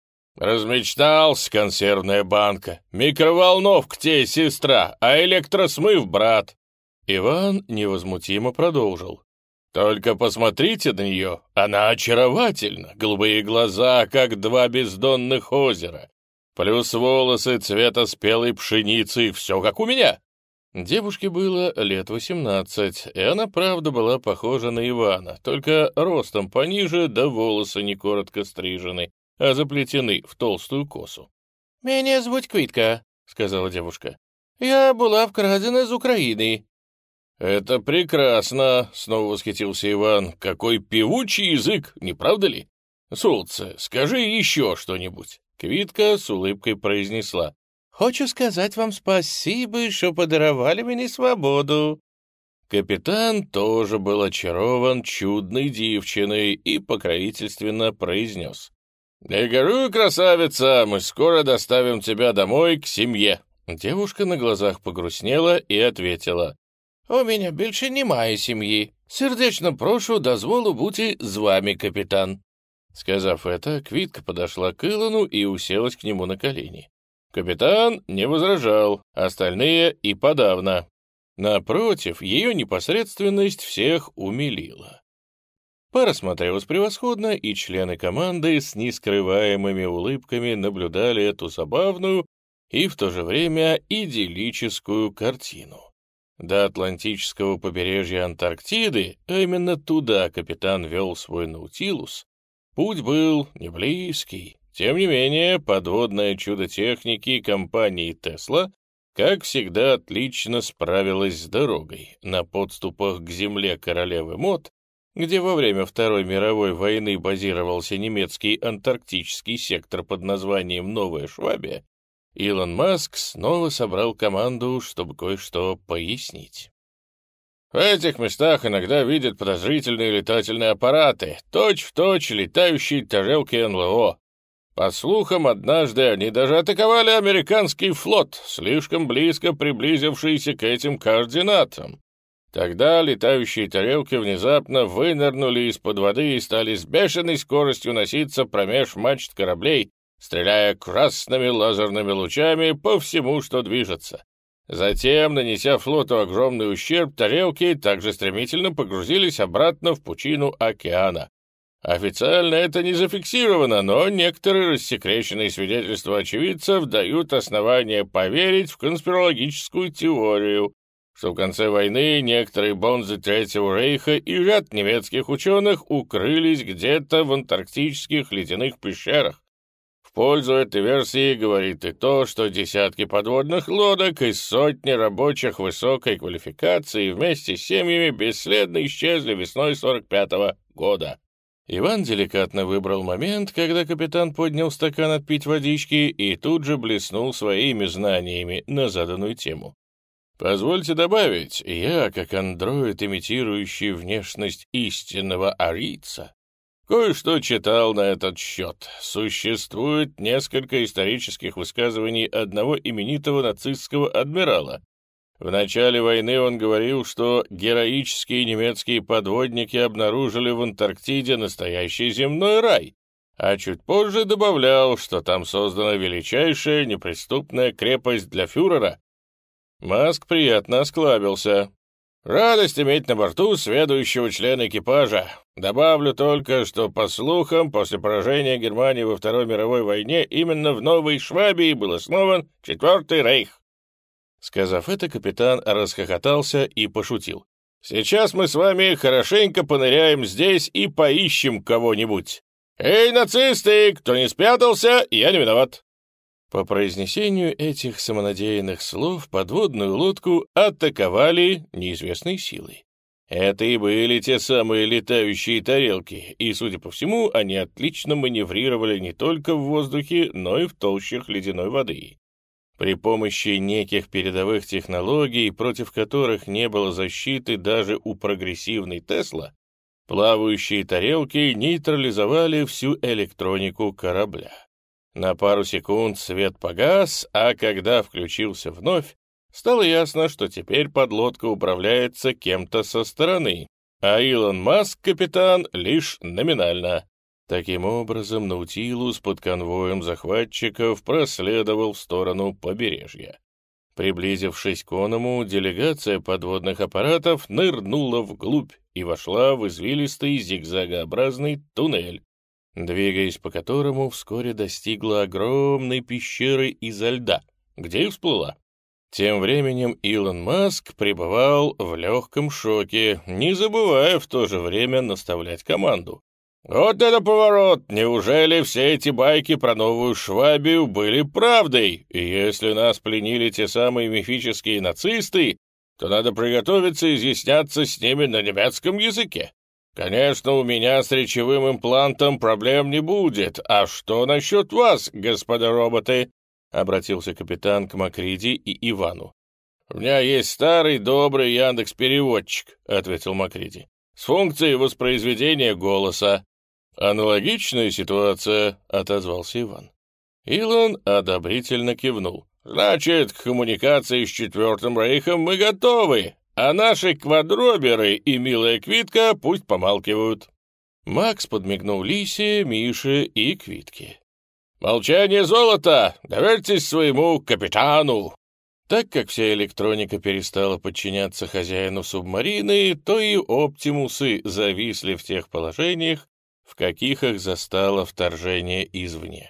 A: «Размечтался, консервная банка. Микроволновка тебе, сестра, а электросмыв, брат». Иван невозмутимо продолжил. «Только посмотрите на нее, она очаровательна, голубые глаза, как 2 бездонных озера, плюс волосы цвета спелой пшеницы, все как у меня». Девушке было лет 18, и она, правда, была похожа на Ивана, только ростом пониже, да волосы не коротко стрижены, а заплетены в толстую косу. «Меня зовут Квитка», — сказала девушка. «Я была вкрадена из Украины». «Это прекрасно», — снова восхитился Иван. «Какой певучий язык, не правда ли? Солнце, скажи еще что-нибудь». Квитка с улыбкой произнесла. «Хочу сказать вам спасибо, что подаровали мне свободу». Капитан тоже был очарован чудной девчиной и покровительственно произнес. «Не горюй, красавица, мы скоро доставим тебя домой к семье». Девушка на глазах погрустнела и ответила. «У меня больше немає семьи. Сердечно прошу, дозволу бути з вами, капитан». Сказав это, Квитка подошла к Илону и уселась к нему на колени. Капитан не возражал, остальные и подавно. Напротив, ее непосредственность всех умилила. Пара смотрелась превосходно, и члены команды с нескрываемыми улыбками наблюдали эту забавную и в то же время идиллическую картину. До Атлантического побережья Антарктиды, а именно туда капитан вел свой Наутилус, путь был не близкий. Тем не менее, подводное чудо техники компании «Тесла» как всегда отлично справилась с дорогой. На подступах к земле королевы Мод, где во время Второй мировой войны базировался немецкий антарктический сектор под названием «Новая Швабия», Илон Маск снова собрал команду, чтобы кое-что пояснить. В этих местах иногда видят подозрительные летательные аппараты, точь-в-точь летающие тарелки НЛО. По слухам, однажды они даже атаковали американский флот, слишком близко приблизившийся к этим координатам. Тогда летающие тарелки внезапно вынырнули из-под воды и стали с бешеной скоростью носиться промеж мачт кораблей, стреляя красными лазерными лучами по всему, что движется. Затем, нанеся флоту огромный ущерб, тарелки также стремительно погрузились обратно в пучину океана. Официально это не зафиксировано, но некоторые рассекреченные свидетельства очевидцев дают основания поверить в конспирологическую теорию, что в конце войны некоторые бонзы Третьего Рейха и ряд немецких ученых укрылись где-то в антарктических ледяных пещерах. В пользу этой версии говорит и то, что десятки подводных лодок и сотни рабочих высокой квалификации вместе с семьями бесследно исчезли весной 45-го года. Иван деликатно выбрал момент, когда капитан поднял стакан отпить водички и тут же блеснул своими знаниями на заданную тему. Позвольте добавить, я, как андроид, имитирующий внешность истинного арийца, кое-что читал на этот счет. Существует несколько исторических высказываний одного именитого нацистского адмирала. В начале войны он говорил, что героические немецкие подводники обнаружили в Антарктиде настоящий земной рай, а чуть позже добавлял, что там создана величайшая неприступная крепость для фюрера. Маск приятно осклабился. Радость иметь на борту сведущего члена экипажа. Добавлю только, что, по слухам, после поражения Германии во Второй мировой войне именно в Новой Швабии был основан Четвертый Рейх. Сказав это, капитан расхохотался и пошутил. «Сейчас мы с вами хорошенько поныряем здесь и поищем кого-нибудь. Эй, нацисты, кто не спрятался, я не виноват». По произнесению этих самонадеянных слов подводную лодку атаковали неизвестной силой. Это и были те самые летающие тарелки, и, судя по всему, они отлично маневрировали не только в воздухе, но и в толщах ледяной воды. При помощи неких передовых технологий, против которых не было защиты даже у прогрессивной Тесла, плавающие тарелки нейтрализовали всю электронику корабля. На пару секунд свет погас, а когда включился вновь, стало ясно, что теперь подлодка управляется кем-то со стороны, а Илон Маск, капитан, лишь номинально. Таким образом, Наутилус под конвоем захватчиков проследовал в сторону побережья. Приблизившись к оному, делегация подводных аппаратов нырнула вглубь и вошла в извилистый зигзагообразный туннель, двигаясь по которому вскоре достигла огромной пещеры изо льда, где и всплыла. Тем временем Илон Маск пребывал в легком шоке, не забывая в то же время наставлять команду. «Вот это поворот! Неужели все эти байки про Новую Швабию были правдой? И если нас пленили те самые мифические нацисты, то надо приготовиться изъясняться с ними на немецком языке. Конечно, у меня с речевым имплантом проблем не будет. А что насчет вас, господа роботы?» — обратился капитан к Макриди и Ивану. «У меня есть старый добрый Яндекс-переводчик», — ответил Макриди, «с функцией воспроизведения голоса». «Аналогичная ситуация», — отозвался Иван. Илон одобрительно кивнул. «Значит, к коммуникации с Четвертым Рейхом мы готовы, а наши квадроберы и милая Квитка пусть помалкивают». Макс подмигнул Лисе, Мише и Квитке. «Молчание золото! Доверьтесь своему капитану!» Так как вся электроника перестала подчиняться хозяину субмарины, то и оптимусы зависли в тех положениях, в каких их застало вторжение извне.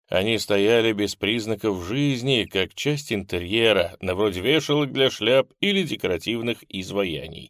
A: Они стояли без признаков жизни, как часть интерьера, на вроде вешалок для шляп или декоративных изваяний.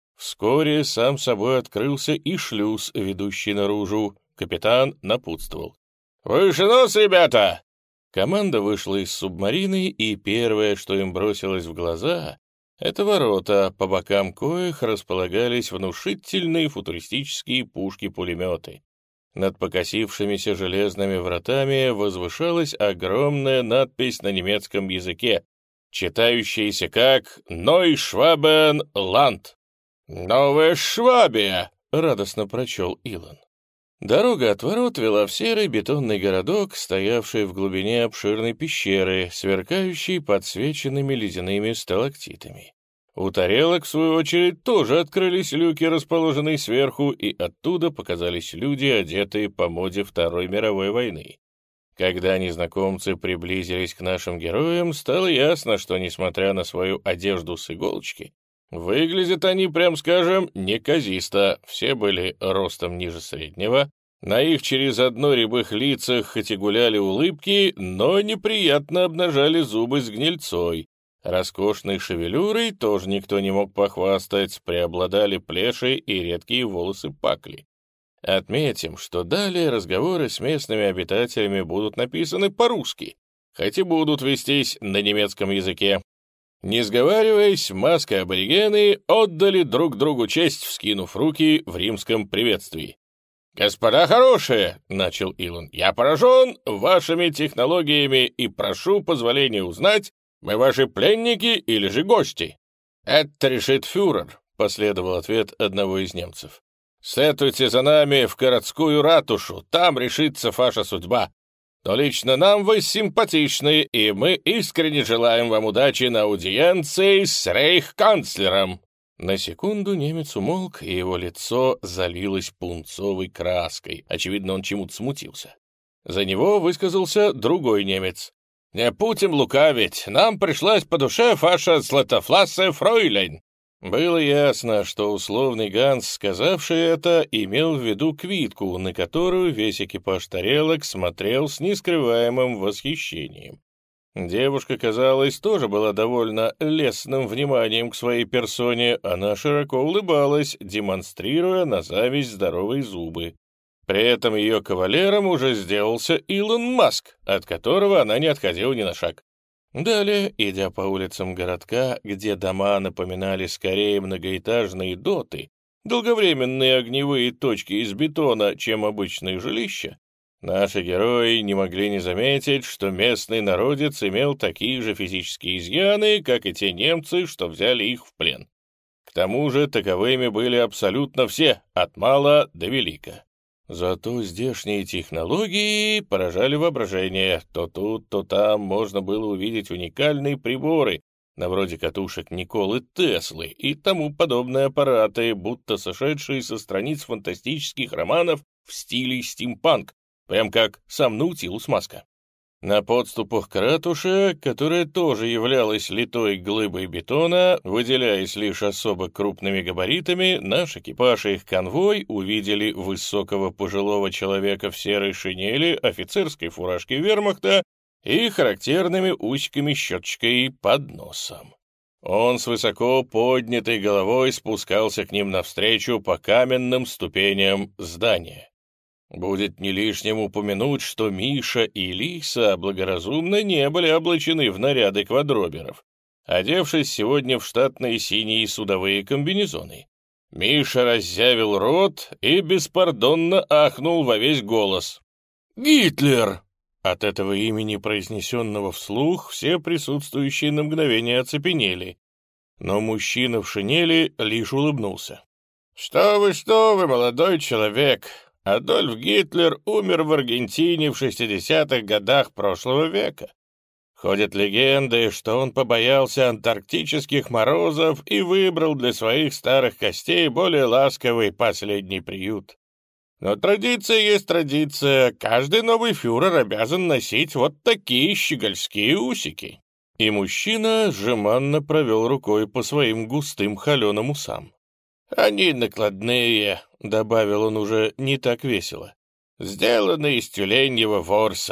A: Вскоре сам собой открылся и шлюз, ведущий наружу. Капитан напутствовал: «Выше нос, ребята!» Команда вышла из субмарины, и первое, что им бросилось в глаза, это ворота, по бокам коих располагались внушительные футуристические пушки-пулеметы. Над покосившимися железными вратами возвышалась огромная надпись на немецком языке, читающаяся как «Нойшвабен Ланд». «Новая Швабия!» — радостно прочел Илон. Дорога от ворот вела в серый бетонный городок, стоявший в глубине обширной пещеры, сверкающий подсвеченными ледяными сталактитами. У тарелок, в свою очередь, тоже открылись люки, расположенные сверху, и оттуда показались люди, одетые по моде Второй мировой войны. Когда незнакомцы приблизились к нашим героям, стало ясно, что, несмотря на свою одежду с иголочки, выглядят они, прям скажем, неказисто. Все были ростом ниже среднего. На их через одно рябых лицах хоть и гуляли улыбки, но неприятно обнажали зубы с гнильцой. Роскошной шевелюрой тоже никто не мог похвастать, преобладали плеши и редкие волосы пакли. Отметим, что далее разговоры с местными обитателями будут написаны по-русски, хоть и будут вестись на немецком языке. Не сговариваясь, Маск и аборигены отдали друг другу честь, вскинув руки в римском приветствии. «Господа хорошие!» — начал Илон. «Я поражен вашими технологиями и прошу позволения узнать, мы ваши пленники или же гости?» «Это решит фюрер», — последовал ответ одного из немцев. «Следуйте за нами в городскую ратушу, там решится ваша судьба. Но лично нам вы симпатичны, и мы искренне желаем вам удачи на аудиенции с рейхканцлером». На секунду немец умолк, и его лицо залилось пунцовой краской. Очевидно, он чему-то смутился. За него высказался другой немец. «Не будем лукавить, нам пришлась по душе ваша златофласая фройлен». Было ясно, что условный Ганс, сказавший это, имел в виду квитку, на которую весь экипаж тарелок смотрел с нескрываемым восхищением. Девушка, казалось, тоже была довольно лестным вниманием к своей персоне, она широко улыбалась, демонстрируя на зависть здоровые зубы. При этом ее кавалером уже сделался Илон Маск, от которого она не отходила ни на шаг. Далее, идя по улицам городка, где дома напоминали скорее многоэтажные доты, долговременные огневые точки из бетона, чем обычные жилища, наши герои не могли не заметить, что местный народец имел такие же физические изъяны, как и те немцы, что взяли их в плен. К тому же таковыми были абсолютно все, от мала до велика. Зато здешние технологии поражали воображение. То тут, то там можно было увидеть уникальные приборы, на вроде катушек Николы Теслы и тому подобные аппараты, будто сошедшие со страниц фантастических романов в стиле стимпанк, прям как сам Наутилус Маска. На подступах к ратуше, которая тоже являлась литой глыбой бетона, выделяясь лишь особо крупными габаритами, наш экипаж и их конвой увидели высокого пожилого человека в серой шинели, офицерской фуражке вермахта и характерными усиками-щеточкой под носом. Он с высоко поднятой головой спускался к ним навстречу по каменным ступеням здания. Будет не лишним упомянуть, что Миша и Лиса благоразумно не были облачены в наряды квадроберов, одевшись сегодня в штатные синие судовые комбинезоны. Миша разъявил рот и беспардонно ахнул во весь голос. «Гитлер!» От этого имени, произнесенного вслух, все присутствующие на мгновение оцепенели, но мужчина в шинели лишь улыбнулся. Что вы, молодой человек! Адольф Гитлер умер в Аргентине в 60-х годах прошлого века. Ходят легенды, что он побоялся антарктических морозов и выбрал для своих старых костей более ласковый последний приют. Но традиция есть традиция, каждый новый фюрер обязан носить вот такие щегольские усики. И мужчина жеманно провел рукой по своим густым холеным усам. «Они накладные», — добавил он уже не так весело, — «сделаны из тюленьего ворса.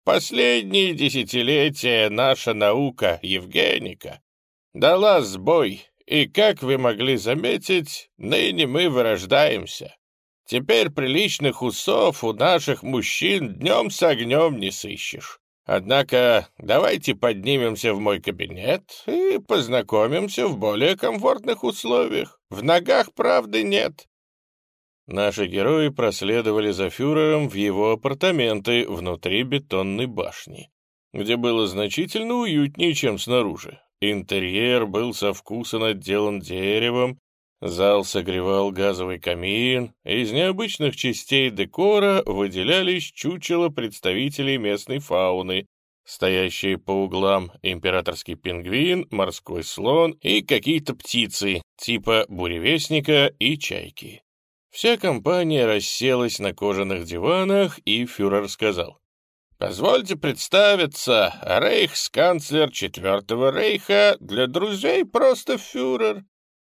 A: последние десятилетия наша наука, Евгеника, дала сбой, и, как вы могли заметить, ныне мы вырождаемся. Теперь приличных усов у наших мужчин днем с огнем не сыщешь. Однако давайте поднимемся в мой кабинет и познакомимся в более комфортных условиях. В ногах правды нет». Наши герои проследовали за фюрером в его апартаменты внутри бетонной башни, где было значительно уютнее, чем снаружи. Интерьер был со вкусом отделан деревом, зал согревал газовый камин, из необычных частей декора выделялись чучела представителей местной фауны, стоящие по углам императорский пингвин, морской слон и какие-то птицы, типа буревестника и чайки. Вся компания расселась на кожаных диванах, и фюрер сказал: «Позвольте представиться, рейхсканцлер Четвертого рейха, для друзей просто фюрер».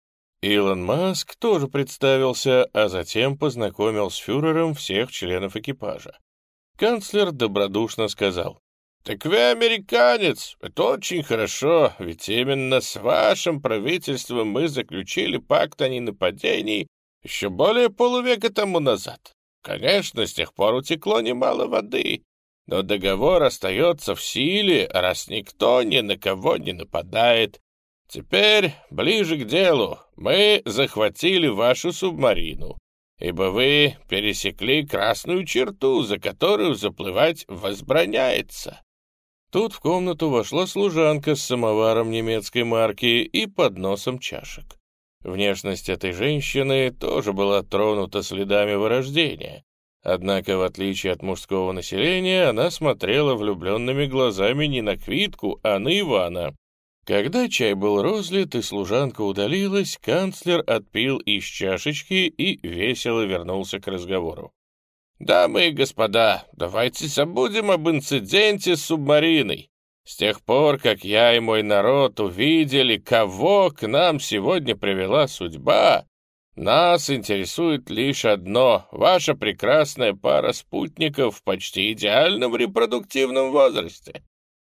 A: Илон Маск тоже представился, а затем познакомил с фюрером всех членов экипажа. Канцлер добродушно сказал: «Так вы американец, это очень хорошо, ведь именно с вашим правительством мы заключили пакт о ненападении еще более полувека тому назад. Конечно, с тех пор утекло немало воды, но договор остается в силе, раз никто ни на кого не нападает. Теперь ближе к делу. Мы захватили вашу субмарину, ибо вы пересекли красную черту, за которую заплывать возбраняется». Тут в комнату вошла служанка с самоваром немецкой марки и подносом чашек. Внешность этой женщины тоже была тронута следами вырождения, однако, в отличие от мужского населения, она смотрела влюбленными глазами не на Квитку, а на Ивана. Когда чай был розлит и служанка удалилась, канцлер отпил из чашечки и весело вернулся к разговору. «Дамы и господа, давайте забудем об инциденте с субмариной. С тех пор, как я и мой народ увидели, кого к нам сегодня привела судьба, нас интересует лишь одно — ваша прекрасная пара спутников в почти идеальном репродуктивном возрасте».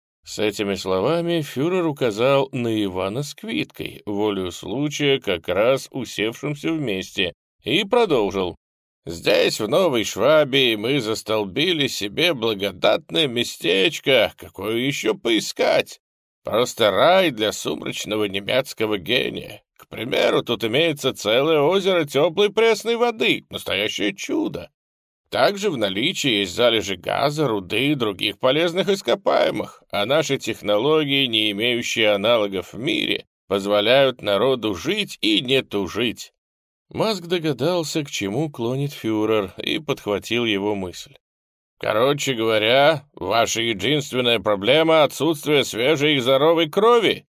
A: С этими словами фюрер указал на Ивана с Квиткой, волею случая как раз усевшимся вместе, и продолжил. «Здесь, в Новой Швабии, мы застолбили себе благодатное местечко, какое еще поискать. Просто рай для сумрачного немецкого гения. К примеру, тут имеется целое озеро теплой пресной воды, настоящее чудо. Также в наличии есть залежи газа, руды и других полезных ископаемых, а наши технологии, не имеющие аналогов в мире, позволяют народу жить и не тужить». Маск догадался, к чему клонит фюрер, и подхватил его мысль. «Короче говоря, ваша единственная проблема — отсутствие свежей и здоровой крови.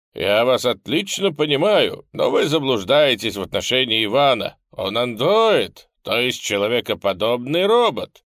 A: Я вас отлично понимаю, но вы заблуждаетесь в отношении Ивана. Он андроид, то есть человекоподобный робот».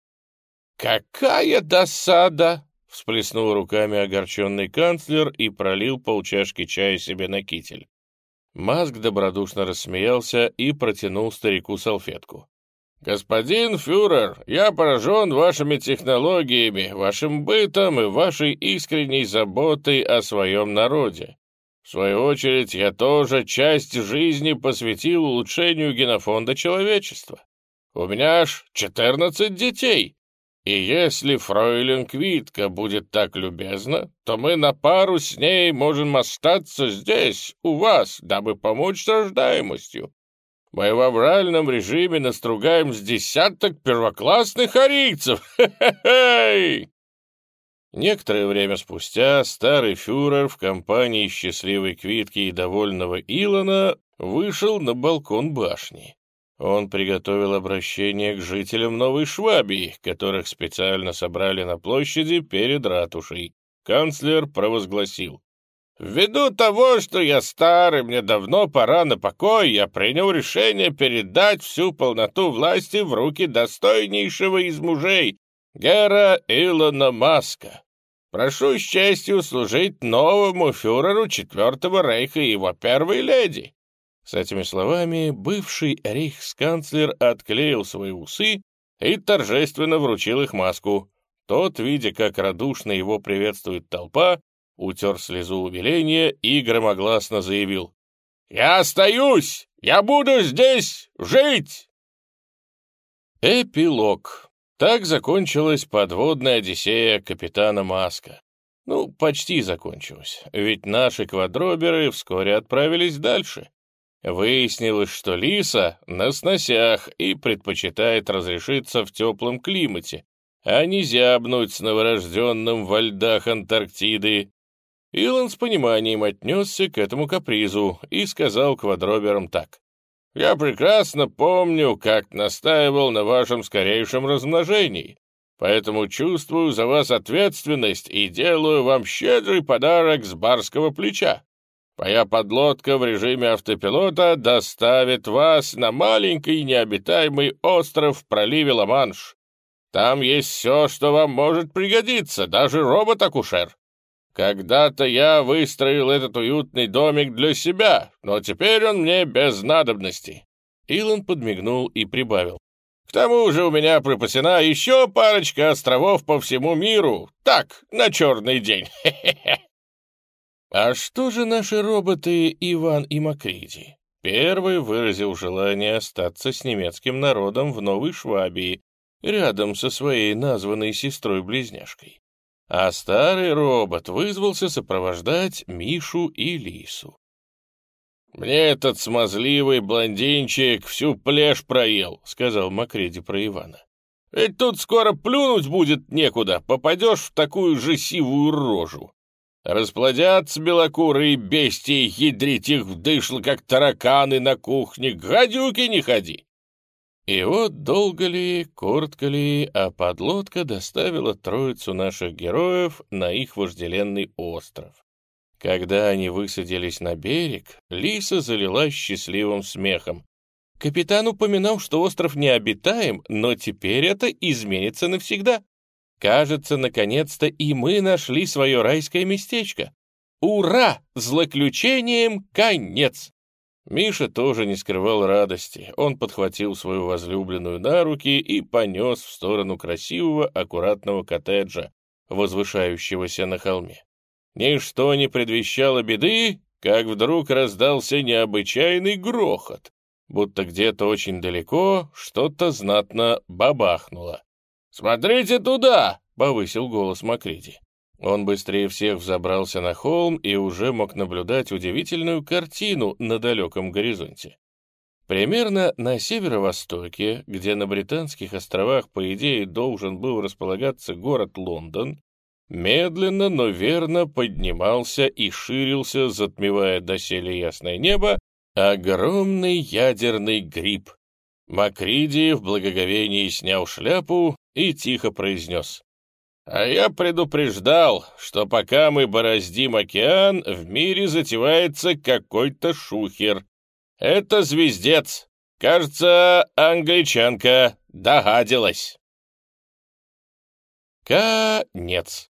A: «Какая досада!» — всплеснул руками огорченный канцлер и пролил полчашки чая себе на китель. Маск добродушно рассмеялся и протянул старику салфетку. «Господин фюрер, я поражен вашими технологиями, вашим бытом и вашей искренней заботой о своем народе. В свою очередь, я тоже часть жизни посвятил улучшению генофонда человечества. У меня аж 14 детей. И если фройлен Квитка будет так любезна, то мы на пару с ней можем остаться здесь, у вас, дабы помочь с рождаемостью. Мы в авральном режиме настругаем с десяток первоклассных арийцев. Хе-хе-хей!» Некоторое время спустя старый фюрер в компании счастливой Квитки и довольного Илона вышел на балкон башни. Он приготовил обращение к жителям Новой Швабии, которых специально собрали на площади перед ратушей. Канцлер провозгласил: «Ввиду того, что я стар и мне давно пора на покой, я принял решение передать всю полноту власти в руки достойнейшего из мужей, Гера Илона Маска. Прошу с честью служить новому фюреру Четвертого рейха и его первой леди». С этими словами бывший рейхсканцлер отклеил свои усы и торжественно вручил их Маску. Тот, видя, как радушно его приветствует толпа, утер слезу умиления и громогласно заявил: «Я остаюсь! Я буду здесь жить!» Эпилог. Так закончилась подводная одиссея капитана Маска. Ну, почти закончилась, ведь наши квадроберы вскоре отправились дальше. Выяснилось, что лиса на сносях и предпочитает разрешиться в теплом климате, а не зябнуть с новорожденным во льдах Антарктиды. Илон с пониманием отнесся к этому капризу и сказал квадроберам так: «Я прекрасно помню, как настаивал на вашем скорейшем размножении, поэтому чувствую за вас ответственность и делаю вам щедрый подарок с барского плеча. Моя подлодка в режиме автопилота доставит вас на маленький необитаемый остров в проливе Ла-Манш. Там есть все, что вам может пригодиться, даже робот-акушер. Когда-то я выстроил этот уютный домик для себя, но теперь он мне без надобности». Илон подмигнул и прибавил: «К тому же у меня припасена еще парочка островов по всему миру. Так, на черный день. Хе-хе-хе». А что же наши роботы Иван и Макриди? Первый выразил желание остаться с немецким народом в Новой Швабии, рядом со своей названной сестрой-близняшкой. А старый робот вызвался сопровождать Мишу и Лису. «Мне этот смазливый блондинчик всю плешь проел», — сказал Макриди про Ивана. «Ведь тут скоро плюнуть будет некуда, попадешь в такую же сивую рожу. Расплодятся белокурые бестии, ядрить их вдышло, как тараканы на кухне, гадюки не ходи». И вот долго ли, коротко ли, а подлодка доставила троицу наших героев на их вожделенный остров. Когда они высадились на берег, Лиса залилась счастливым смехом. Капитан упоминал, что остров необитаем, но теперь это изменится навсегда. Кажется, наконец-то и мы нашли свое райское местечко. Ура! Злоключением конец! Миша тоже не скрывал радости. Он подхватил свою возлюбленную на руки и понес в сторону красивого, аккуратного коттеджа, возвышающегося на холме. Ничто не предвещало беды, как вдруг раздался необычайный грохот, будто где-то очень далеко что-то знатно бабахнуло. «Смотрите туда!» — повысил голос Макриди. Он быстрее всех взобрался на холм и уже мог наблюдать удивительную картину на далеком горизонте. Примерно на северо-востоке, где на Британских островах, по идее, должен был располагаться город Лондон, медленно, но верно поднимался и ширился, затмевая доселе ясное небо, огромный ядерный гриб. Макриди в благоговении снял шляпу и тихо произнес: «А я предупреждал, что пока мы бороздим океан, в мире затевается какой-то шухер. Это звездец. Кажется, англичанка догадилась». Конец.